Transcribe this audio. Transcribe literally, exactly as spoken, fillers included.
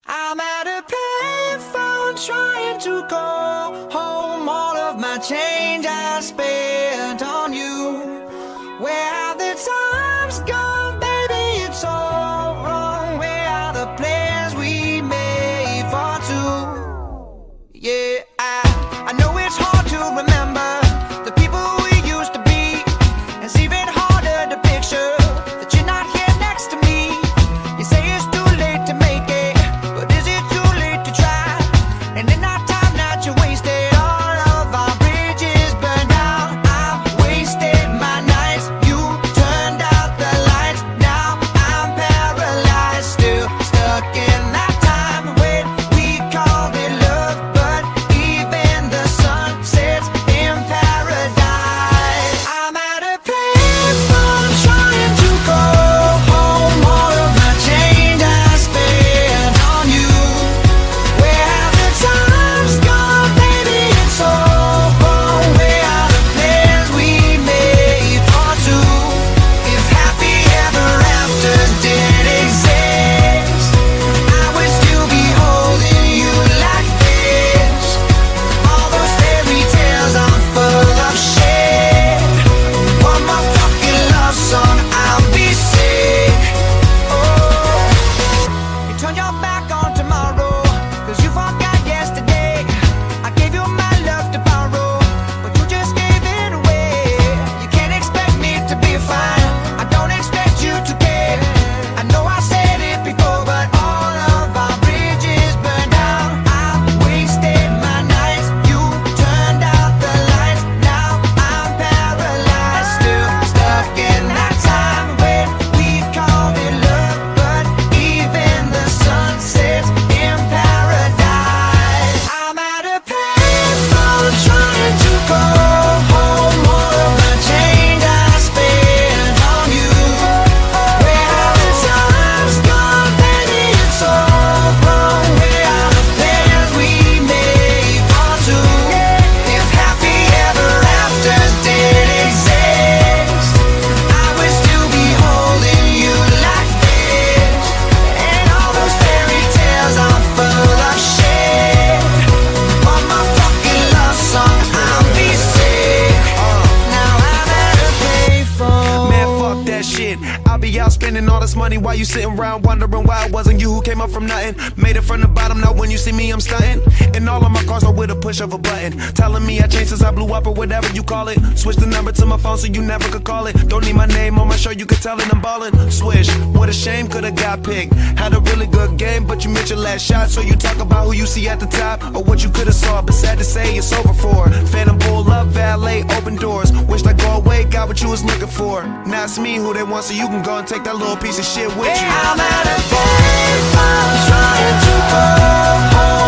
I'm at a payphone trying to call home all of my change I spent on you. Where have the times gone, baby? It's all wrong. Where are the plans we made for two? Yeah, I, I know it's hard to remember the people we used to be. It's even harder to picture that you're not here next to me. You say it's too late to make it, but is it too late to try? And in our time that you wasted, all of our bridges burned out. I wasted my nights, you turned out the lights. Now I'm paralyzed, still stuck in that time when we called it love. But even the sun sets in paradise. I'm at a payphone trying to call home all of my change I spent on you. Where have the times gone, baby? It's all wrong. Where are the plans we made for two? If happy ever afters did exist, I would still be holding you like this. All those fairy tales are full of shit. One more fucking love song, I'll be sick. Oh, you turn your back on tomorrow, cause you forgot yesterday. I gave you my love to borrow, but you just gave it away. You can't expect me to be fine, I don't expect you to care. I know I said it before, but all of our bridges burned out. I wasted my nights, you turned out the lights. Now I'm paralyzed, still stuck in that time when we called it love. But even the sun sets in paradise. I'm at a payphone trying to call home all of my change I spent on you. Where have the times gone, baby? It's all wrong. Where are the plans we made for two? If happy ever afters did exist, I would still be holding you like this. And all those fairy tales are full of shit. One more fucking love song, I'll be sick. Now I'm at a payphone. Man, fuck that shit. I'll be out spending all this money while you sitting around wondering why it wasn't you who came up from nothing. Made it from the bottom, now when you see me, I'm stunting. And all of my cars are with a push of a button. Telling me I changed since I blew up or whatever you call it. Switch the number to my phone so you never could call it. Don't need my name on my show, you could tell it I'm ballin'. Swish, what a shame, could've got picked. Had a really good game, but you missed your last shot. So you talk about who you see at the top or what you could've saw. But sad to say, it's over for. Phantom bull, love, valet, open doors. Wished I go away, got what you was looking for. Now it's me who they want, so you can go and take that little piece of shit with you. I'm at a payphone trying to call home